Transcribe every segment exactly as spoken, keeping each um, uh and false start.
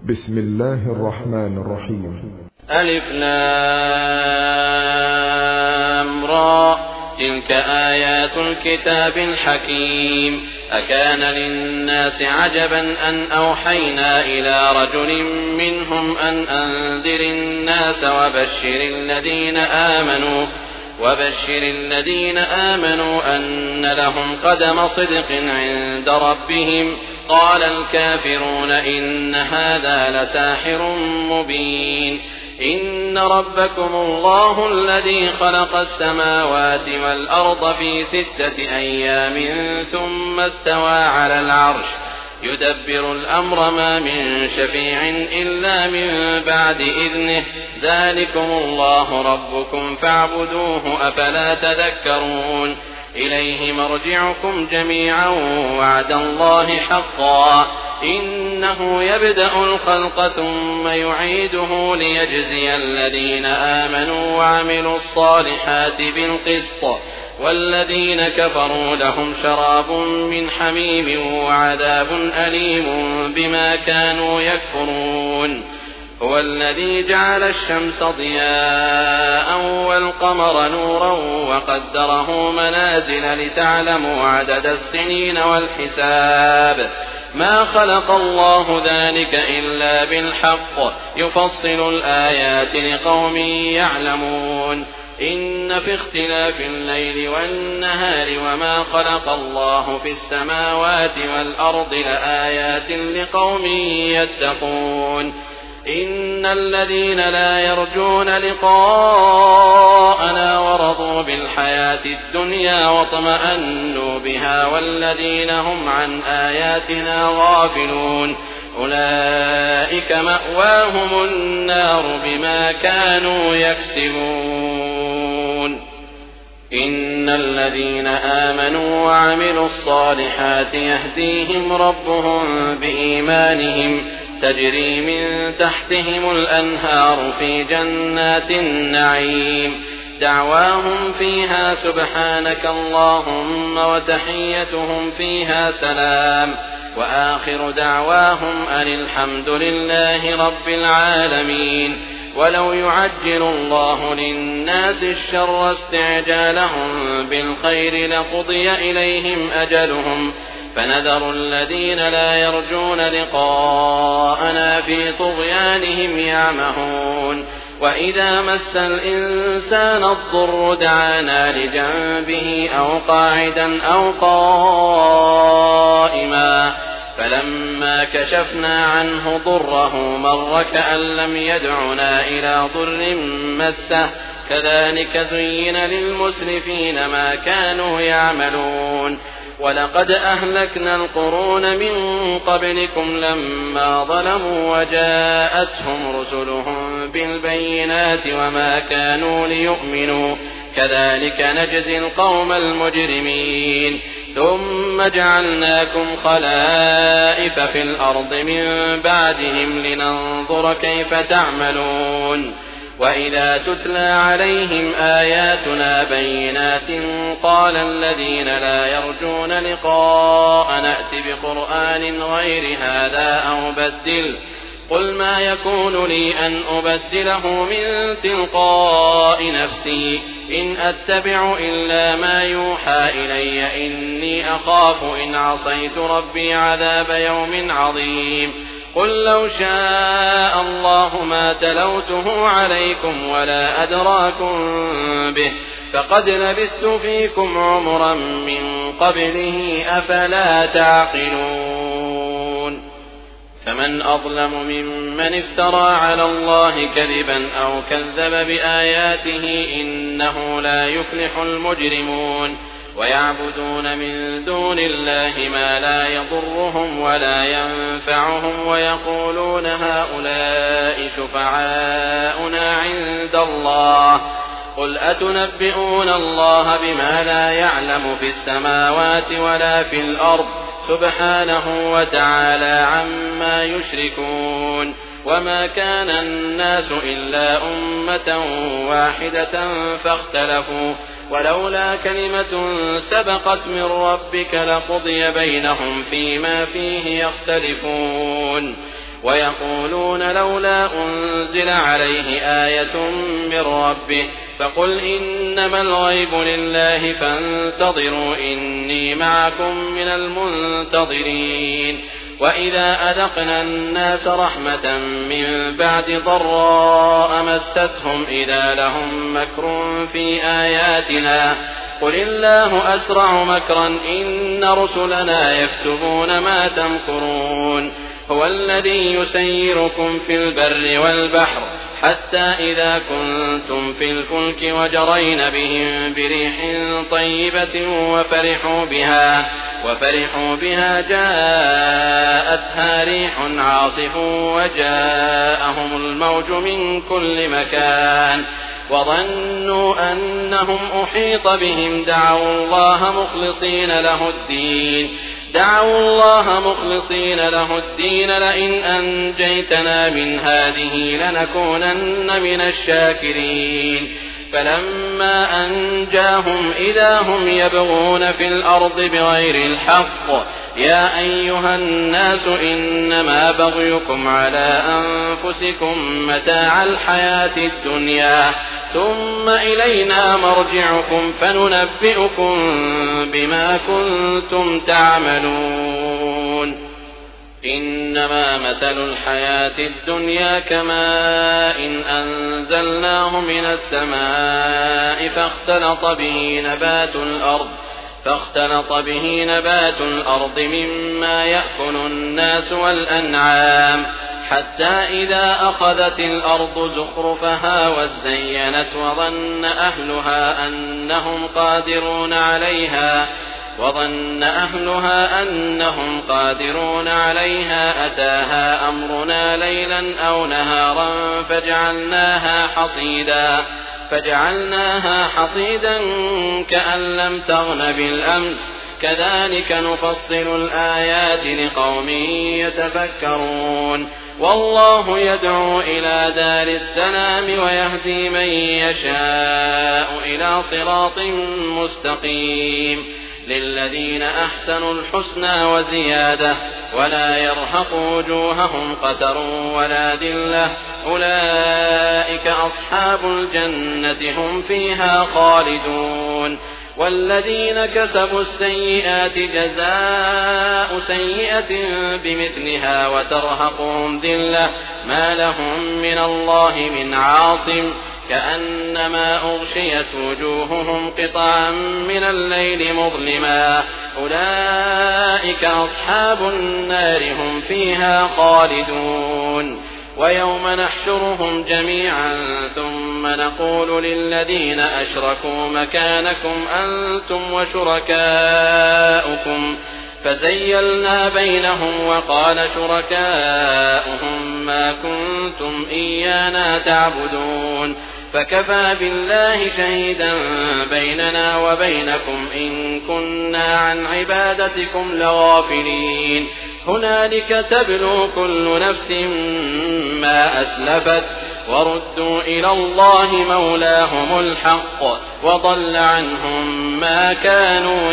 بسم الله الرحمن الرحيم. ألف لام را تلك آيات الكتاب الحكيم. أكان للناس عجبا أن أوحينا إلى رجل منهم أن أنذر الناس وبشر الذين آمنوا وبشر الذين آمنوا أن لهم قدم صدق عند ربهم. قال الكافرون إن هذا لساحر مبين. إن ربكم الله الذي خلق السماوات والأرض في ستة أيام ثم استوى على العرش يدبر الأمر ما من شفيع إلا من بعد إذنه. ذلكم الله ربكم فاعبدوه أفلا تذكرون. إليه مرجعكم جميعا وعد الله حقا. إنه يبدأ الخلق ثم يعيده ليجزي الذين آمنوا وعملوا الصالحات بالقسط والذين كفروا لهم شراب من حميم وعذاب أليم بما كانوا يكفرون. هو الذي جعل الشمس ضياء والقمر نورا وقدره منازل لتعلموا عدد السنين والحساب. ما خلق الله ذلك إلا بالحق يفصل الآيات لقوم يعلمون. إن في اختلاف الليل والنهار وما خلق الله في السماوات والأرض لآيات لقوم يتقون. إن الذين لا يرجون لقاءنا ورضوا بالحياة الدنيا واطمأنوا بها والذين هم عن آياتنا غافلون أولئك مأواهم النار بما كانوا يكسبون. إن الذين آمنوا وعملوا الصالحات يهديهم ربهم بإيمانهم تجري من تحتهم الأنهار في جنات النعيم. دعواهم فيها سبحانك اللهم وتحيتهم فيها سلام وآخر دعواهم أن الحمد لله رب العالمين. ولو يعجل الله للناس الشر استعجالهم بالخير لقضي إليهم أجلهم فنذر الذين لا يرجون لقاءنا في طغيانهم يعمهون. وإذا مس الإنسان الضر دعانا لجنبه أو قاعدا أو قائما فلما كشفنا عنه ضره مر كأن لم يدعنا إلى ضر مسه. كذلك زين للمسرفين ما كانوا يعملون. ولقد أهلكنا القرون من قبلكم لما ظلموا وجاءتهم رسلهم بالبينات وما كانوا ليؤمنوا. كذلك نجزي القوم المجرمين. ثم جعلناكم خلائف في الأرض من بعدهم لننظر كيف تعملون. وإذا تتلى عليهم آياتنا بينات قال الذين لا يرجون لقاء نأت بقرآن غير هذا أو بدل. قل ما يكون لي أن أبدله من تلقاء نفسي إن أتبع إلا ما يوحى إلي إني أخاف إن عصيت ربي عذاب يوم عظيم. قل لو شاء الله ما تلوته عليكم ولا أدراكم به فقد لبثت فيكم عمرا من قبله أفلا تعقلون. فمن أظلم ممن افترى على الله كذبا أو كذب بآياته إنه لا يفلح المجرمون. ويعبدون من دون الله ما لا يضرهم ولا ينفعهم ويقولون هؤلاء شفعاؤنا عند الله. قل أتنبئون الله بما لا يعلم في السماوات ولا في الأرض سبحانه وتعالى عما يشركون. وما كان الناس إلا أمة واحدة فاختلفوا ولولا كلمة سبقت من ربك لقضي بينهم فيما فيه يختلفون. ويقولون لولا أنزل عليه آية من ربه فقل إنما الغيب لله فانتظروا إني معكم من المنتظرين وإذا أذقنا الناس رحمة من بعد ضراء مستهم إذا لهم مكر في آياتنا قل الله أسرع مكرا إن رسلنا يكتبون ما تمكرون هو الذي يسيركم في البر والبحر حتى إذا كنتم في الفلك وجرين بهم بريح طيبة وفرحوا بها وفرحوا بها جاءتها ريح عاصف وجاءهم الموج من كل مكان وظنوا أنهم أحيط بهم دعوا الله مخلصين له الدين دعوا الله مخلصين له الدين لئن أنجيتنا من هذه لنكونن من الشاكرين فلما أنجاهم إذا هم يبغون في الأرض بغير الحق يا أيها الناس إنما بغيكم على أنفسكم متاع الحياة الدنيا ثم إلينا مرجعكم فننبئكم بما كنتم تعملون إنما مثل الحياة الدنيا كماء إن أنزلناه من السماء فاختلط به نبات الأرض فاختلط به نبات الأرض مما يأكل الناس والأنعام حتى إذا أخذت الأرض زخرفها وازينت وظن أهلها أنهم قادرون عليها وظن أهلها أنهم قادرون عليها أتاها أمرنا ليلا أو نهارا فجعلناها حصيدا فجعلناها حصيدا كأن لم تغن بالأمس كذلك نفصل الآيات لقوم يتفكرون والله يدعو إلى دار السلام ويهدي من يشاء إلى صراط مستقيم للذين أحسنوا الحسنى وزيادة ولا يرهق وجوههم قتر ولا ذلة أولئك أصحاب الجنة هم فيها خالدون والذين كسبوا السيئات جزاء سيئة بمثلها وترهقهم ذلة ما لهم من الله من عاصم كأنما أغشيت وجوههم قطعا من الليل مظلما أولئك أصحاب النار هم فيها خالدون ويوم نحشرهم جميعا ثم نقول للذين أشركوا مكانكم أنتم وشركاؤكم فزيلنا بينهم وقال شركاؤهم ما كنتم إيانا تعبدون فكفى بالله شهيدا بيننا وبينكم إن كنا عن عبادتكم لغافلين هنالك تبلو كل نفس ما أسلفت وردوا إلى الله مولاهم الحق وضل عنهم ما كانوا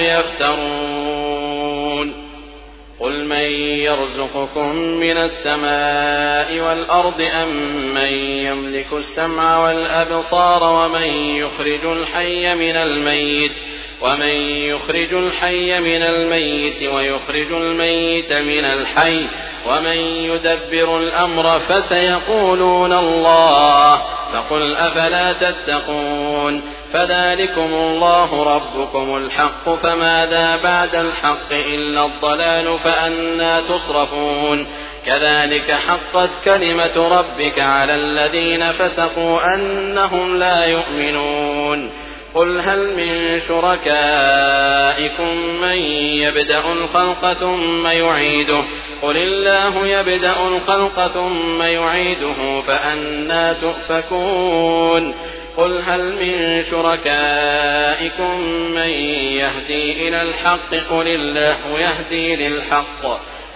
يفترون قل من يرزقكم من السماء والأرض أم من يملك السمع والأبصار ومن يخرج الحي من الميت ومن يخرج الحي من الميت ويخرج الميت من الحي ومن يدبر الأمر فسيقولون الله فقل أفلا تتقون فذلكم الله ربكم الحق فماذا بعد الحق إلا الضلال فأنى تصرفون كذلك حقت كلمة ربك على الذين فسقوا أنهم لا يؤمنون قل هل من شركائكم من يبدأ الخلق ثم يعيده قل الله يبدأ الخلق ثم يعيده فأنى تؤفكون قل هل من شركائكم من يهدي إلى الحق قل الله يهدي للحق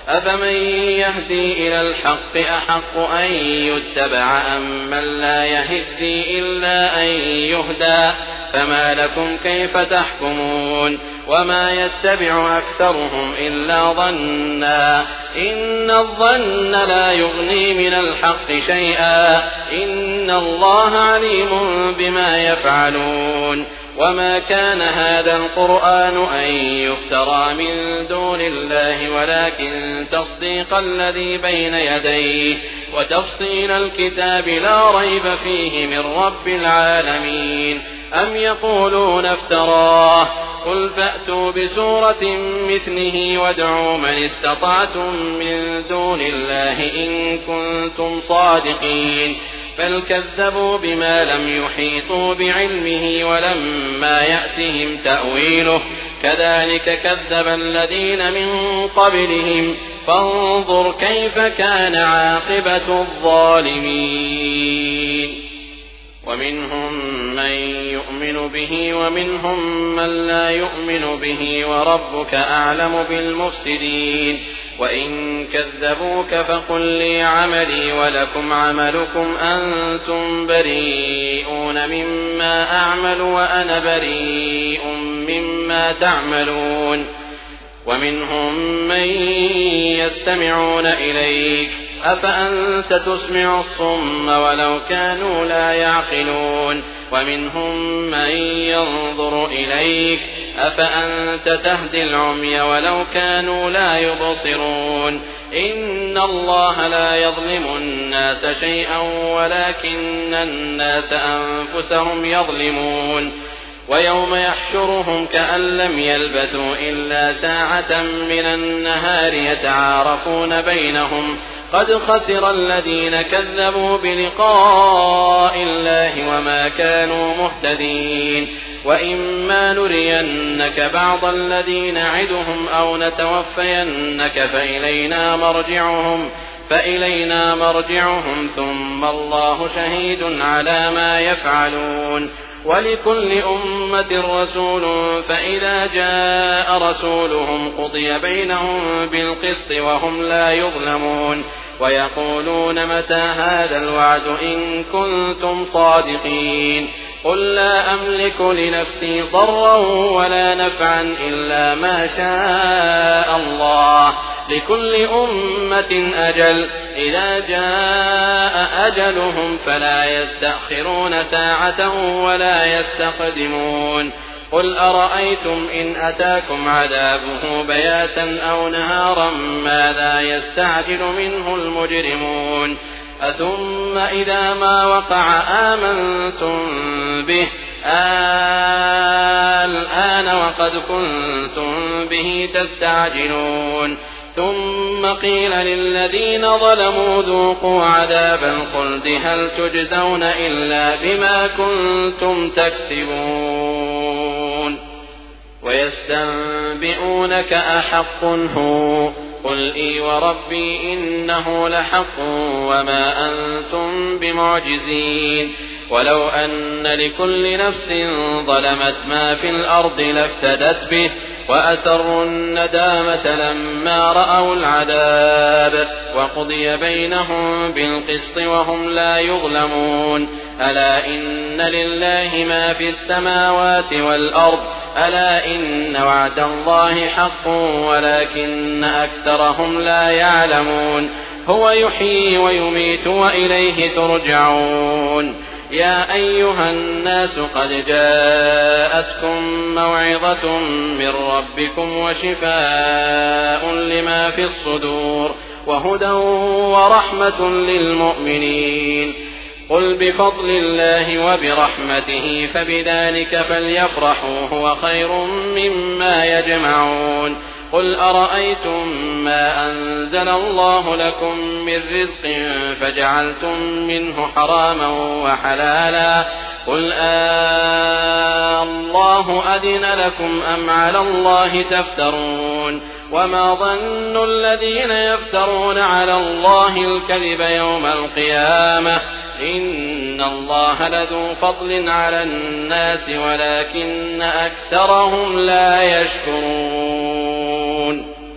أفمن يهدي إلى الحق أحق أن يتبع أم من لا يهدي إلا أن يهدى فما لكم كيف تحكمون وما يتبع أكثرهم إلا ظنا إن الظن لا يغني من الحق شيئا إن الله عليم بما يفعلون وما كان هذا القرآن أن يفترى من دون الله ولكن تصديق الذي بين يديه وتفصيل الكتاب لا ريب فيه من رب العالمين أم يقولون افتراه قل فأتوا بسورة مثله وادعوا من استطعتم من دون الله إن كنتم صادقين بل كذبوا بما لم يحيطوا بعلمه ولما يأتهم تأويله كذلك كذب الذين من قبلهم فانظر كيف كان عاقبة الظالمين ومنهم من يؤمن به ومنهم من لا يؤمن به وربك أعلم بالمفسدين وإن كذبوك فقل لي عملي ولكم عملكم أنتم بريئون مما أعمل وأنا بريء مما تعملون ومنهم من يستمعون إليك أفأنت تسمع الصم ولو كانوا لا يعقلون ومنهم من ينظر إليك أفأنت تهدي العمي ولو كانوا لا يبصرون إن الله لا يظلم الناس شيئا ولكن الناس أنفسهم يظلمون ويوم يحشرهم كأن لم يلبثوا إلا ساعة من النهار يتعارفون بينهم قد خسر الذين كذبوا بلقاء الله وما كانوا مهتدين وإما نرينك بعض الذي نعدهم أو نتوفينك فإلينا مرجعهم فإلينا مرجعهم ثم الله شهيد على ما يفعلون ولكل أمة رسول فإذا جاء رسولهم قضي بينهم بالقسط وهم لا يظلمون ويقولون متى هذا الوعد إن كنتم صادقين قل لا أملك لنفسي ضرا ولا نفعا إلا ما شاء الله لكل أمة أجل إذا جاء أجلهم فلا يستأخرون ساعة ولا يستقدمون قل أرأيتم إن أتاكم عذابه بياتا أو نهارا ماذا يستعجل منه المجرمون أثم إذا ما وقع آمنتم به الآن وقد كنتم به تستعجلون ثم قيل للذين ظلموا ذوقوا عذاب الخلد هل تجزون إلا بما كنتم تكسبون ويستنبئونك أحق هو قل إي وربي إنه لحق وما أنتم بمعجزين ولو أن لكل نفس ظلمت ما في الأرض لافتدت به وأسروا الندامة لما رأوا العذاب وقضي بينهم بالقسط وهم لا يظلمون ألا إن لله ما في السماوات والأرض ألا إن وعد الله حق ولكن أكثرهم لا يعلمون هو يحيي ويميت وإليه ترجعون يا أيها الناس قد جاءتكم موعظة من ربكم وشفاء لما في الصدور وهدى ورحمة للمؤمنين قل بفضل الله وبرحمته فبذلك فليفرحوا هو خير مما يجمعون قل أرأيتم ما أنزل الله لكم من رزق فجعلتم منه حراما وحلالا قل آه الله أذن لكم أم على الله تفترون وما ظن الذين يفترون على الله الكذب يوم القيامة إن الله لذو فضل على الناس ولكن أكثرهم لا يشكرون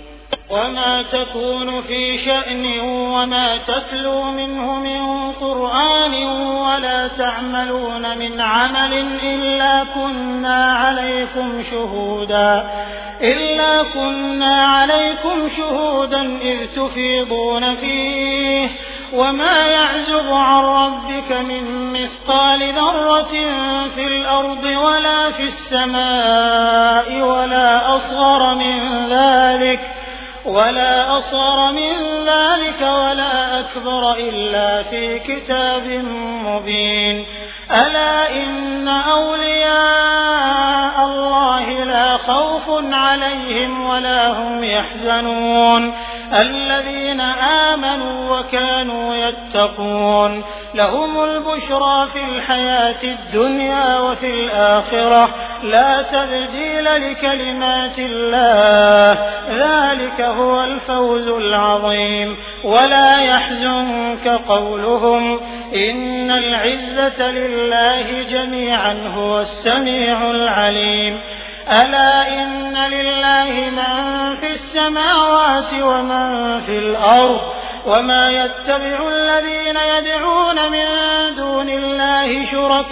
وما تكون في شأن وما تتلو منه من قرآن ولا تعملون من عمل إلا كنا عليكم شهودا إلا كنا عليكم شهودا إذ تفيضون فيه وما يعزب عن ربك من مثقال ذرة في الأرض ولا في السماء ولا أصغر من ذلك ولا أصغر من ذلك ولا أكبر إلا في كتاب مبين ألا إن أولياء الله لا خوف عليهم ولا هم يحزنون الذين آمنوا وكانوا يتقون لهم البشرى في الحياة الدنيا وفي الآخرة لا تبديل لكلمات الله ذلك هو الفوز العظيم ولا يحزنك قولهم إن العزة لله جميعا هو السميع العليم ألا إن لله من في السماوات ومن في الأرض وما يتبع الذين يدعون من دون الله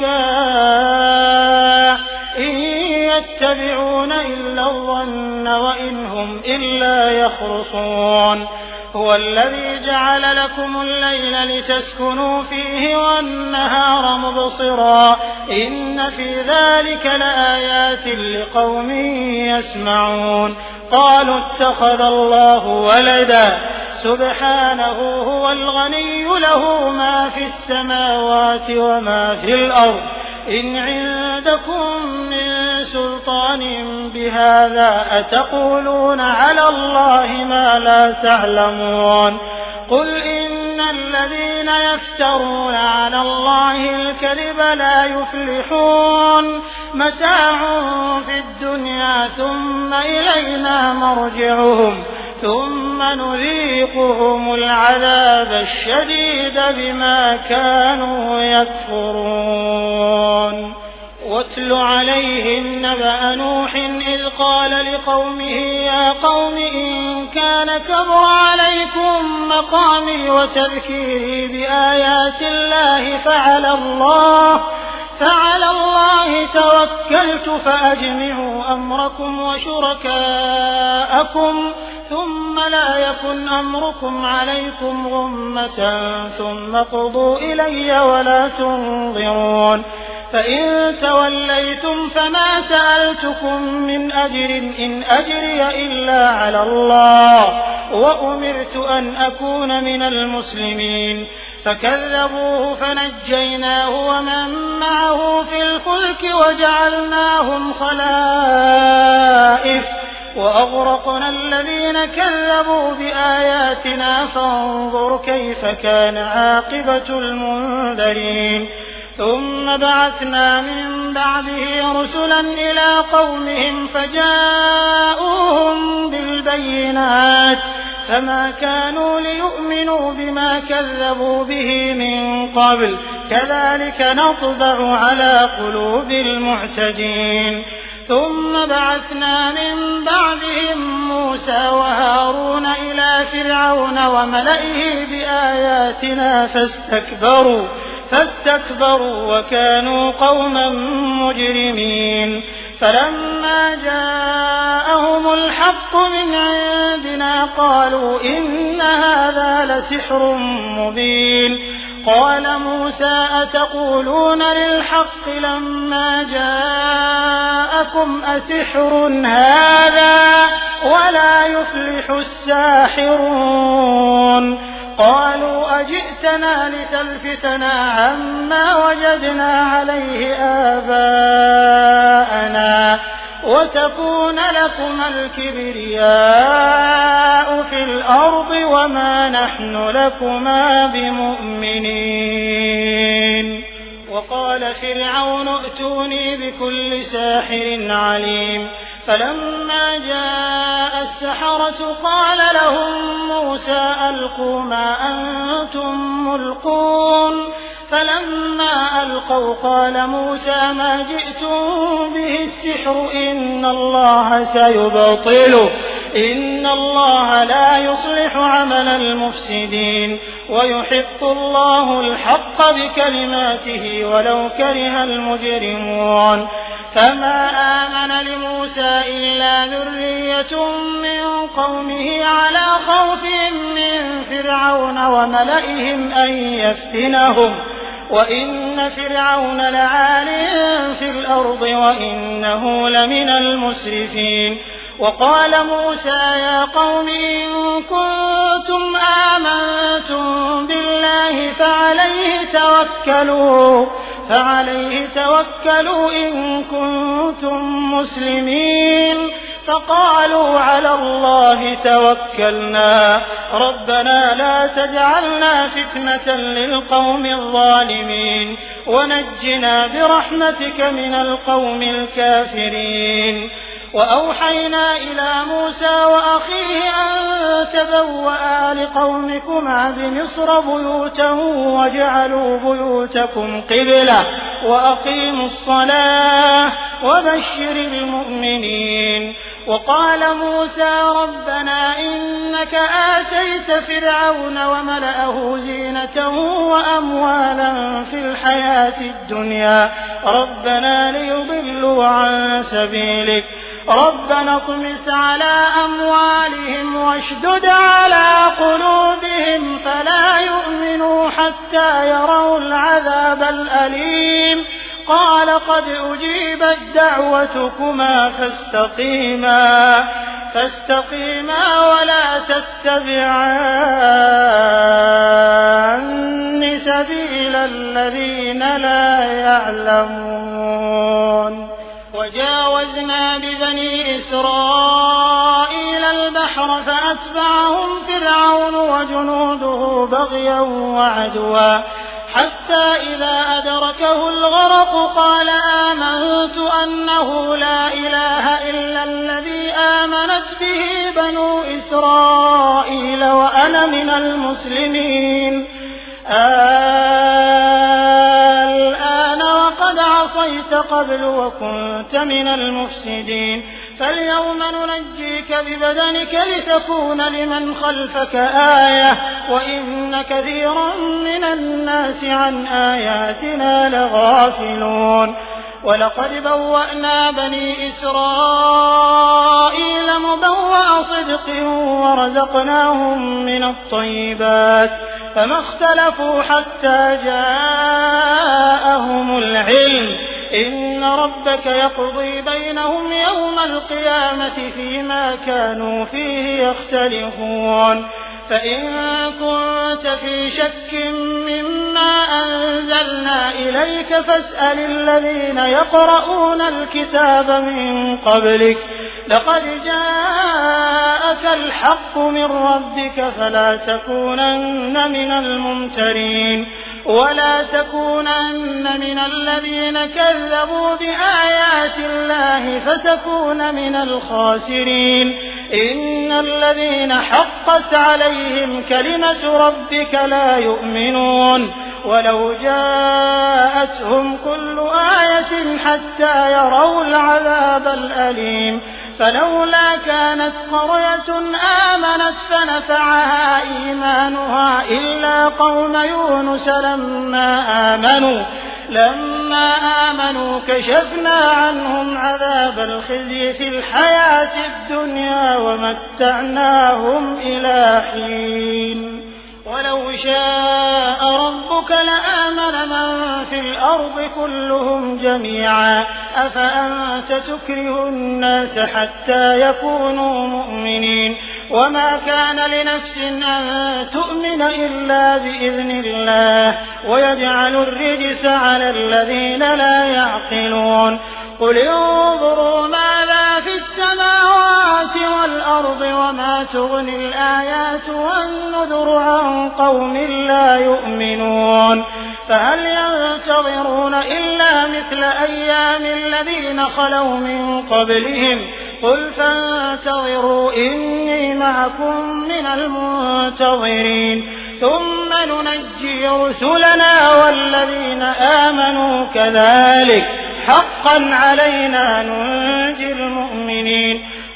شركاء إن يتبعون إلا الظن وإن هم إلا يخرصون هو الذي جعل لكم الليل لتسكنوا فيه والنهار مبصرا إن في ذلك لآيات لقوم يسمعون قالوا اتخذ الله ولدا سبحانه هو الغني له ما في السماوات وما في الأرض إن عندكم من سلطان بهذا أتقولون على الله ما لا تعلمون قل إن الذين يفترون على الله الكذب لا يفلحون متاع في الدنيا ثم إلينا مرجعهم ثم نذيقهم العذاب الشديد بما كانوا يكفرون واتل عليهم نبأ نوح إذ قال لقومه يا قوم إن كان كبر عليكم مقامي وتذكيري بآيات الله فعلى الله فعلى الله توكلت فأجمعوا أمركم وشركاءكم ثم لا يكن أمركم عليكم غمة ثم اقضوا إلي ولا تنظرون فإن توليتم فما سألتكم من أجر إن أجري إلا على الله وأمرت أن أكون من المسلمين فكذبوه فنجيناه ومن معه في الفلك وجعلناهم خلائف وأغرقنا الذين كذبوا بآياتنا فانظر كيف كان عاقبة المنذرين ثم بعثنا من بعده رسلا إلى قومهم فجاءوهم بالبينات فما كانوا ليؤمنوا بما كذبوا به من قبل كذلك نطبع على قلوب المعتدين ثم بعثنا من بعدهم موسى وهارون إلى فرعون وملئه بآياتنا فاستكبروا فاستكبروا وكانوا قوما مجرمين فلما جاءهم الحق من عندنا قالوا إن هذا لسحر مبين قال موسى أتقولون للحق لما جاءكم أسحر هذا ولا يفلح الساحرون قالوا أجئتنا لتلفتنا عما وجدنا عليه آباءنا وتكون لكما الكبرياء في الأرض وما نحن لكما بمؤمنين وقال فرعون ائتوني بكل ساحر عليم فلما جاء السحرة قال لهم موسى ألقوا ما أنتم ملقون فلما ألقوا قال موسى ما جئتم به السحر إن الله سيبطله إن الله لا يصلح عمل المفسدين ويحق الله الحق بكلماته ولو كره المجرمون فما آمن لموسى إلا ذرية من قومه على خوف من فرعون وملئهم أن يفتنهم وإن فرعون لعال في الأرض وإنه لمن المسرفين وقال موسى يا قوم إن كنتم آمنتم بالله فعليه توكلوا فعليه توكلوا إن كنتم مسلمين فقالوا على الله توكلنا ربنا لا تجعلنا فتنة للقوم الظالمين ونجنا برحمتك من القوم الكافرين وأوحينا إلى موسى وأخيه أن تبوأ لقومكما بمصر بيوتا واجعلوا بيوتكم قبلة وأقيموا الصلاة وبشر المؤمنين وقال موسى ربنا إنك آتيت فرعون وملأه زينة وأموالا في الحياة الدنيا ربنا ليضلوا عن سبيلك ربنا اطمس على أموالهم واشدد على قلوبهم فلا يؤمنوا حتى يروا العذاب الأليم قال قد أجيبت دعوتكما فاستقيما فاستقيما ولا تتبعان سبيل الذين لا يعلمون وجاوزنا ببني إسرائيل البحر فأتبعهم فرعون وجنوده بغيا وعدوا حتى إذا أدركه الغرق قال آمنت أنه لا إله إلا الذي آمنت به بنو إسرائيل وأنا من المسلمين الآن وقد عصيت قبل وكنت من المفسدين فاليوم ننجيك ببدنك لتكون لمن خلفك آية وإن كثيرا من الناس عن آياتنا لغافلون ولقد بوأنا بني إسرائيل مبوأ صدق ورزقناهم من الطيبات فما اختلفوا حتى جاءهم العلم إن ربك يقضي بينهم يوم القيامة فيما كانوا فيه يختلفون فإن كنت في شك مما أنزلنا إليك فاسأل الذين يقرؤون الكتاب من قبلك لقد جاءك الحق من ربك فلا تكونن من الممترين ولا تكونن من الذين كذبوا بآيات الله فتكون من الخاسرين إن الذين حقت عليهم كلمة ربك لا يؤمنون ولو جاءتهم كل آية حتى يروا العذاب الأليم فلولا كانت قرية آمنت فنفعها إيمانها إلا قوم يونس لما آمنوا لما آمنوا كشفنا عنهم عذاب الخزي في الحياة الدنيا ومتعناهم إلى حين ولو شاء ربك لآمن من في الأرض كلهم جميعا أفأنت تكره الناس حتى يكونوا مؤمنين وما كان لنفس أن تؤمن إلا بإذن الله ويجعل الرجس على الذين لا يعقلون قل انظروا ماذا في السماوات والأرض وما تغني الآيات والنذر عن قوم لا يؤمنون فهل ينتظرون إلا مثل أيام الذين خلوا من قبلهم قل فانتظروا إني معكم من المنتظرين ثم ننجي رسلنا والذين آمنوا كذلك حقا علينا ننجي المؤمنين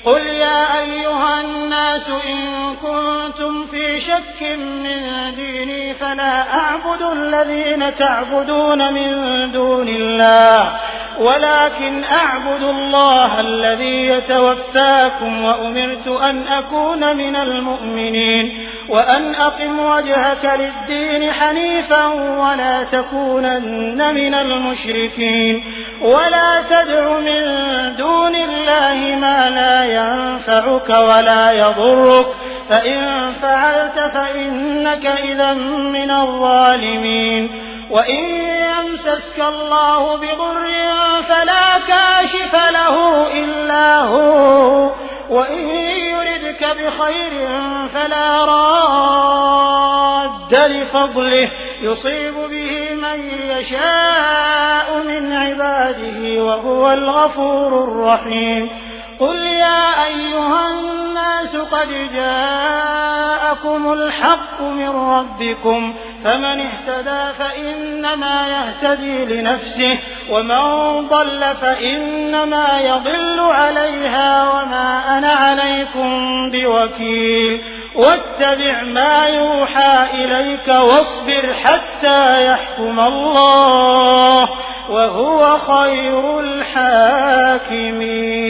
قل يا أيها الناس إن كنتم في شك من ديني فلا أعبد الذين تعبدون من دون الله ولكن أعبد الله الذي يتوفاكم وأمرت أن أكون من المؤمنين وأن أقم وجهك للدين حنيفا ولا تكونن من المشركين ولا تدع من دون الله ما لا ينفعك ولا يضرك فإن فعلت فإنك إذا من الظالمين وإن يمسسك الله بضر فلا كاشف له إلا هو وإن يردك بخير فلا راد لفضله يصيب به من يشاء من عباده وهو الغفور الرحيم قل يا أيها الناس قد جاءكم الحق من ربكم فمن اهتدى فإنما يهتدي لنفسه ومن ضل فإنما يضل عليها وما أنا عليكم بوكيل واتبع ما يوحى إليك واصبر حتى يحكم الله وهو خير الحاكمين.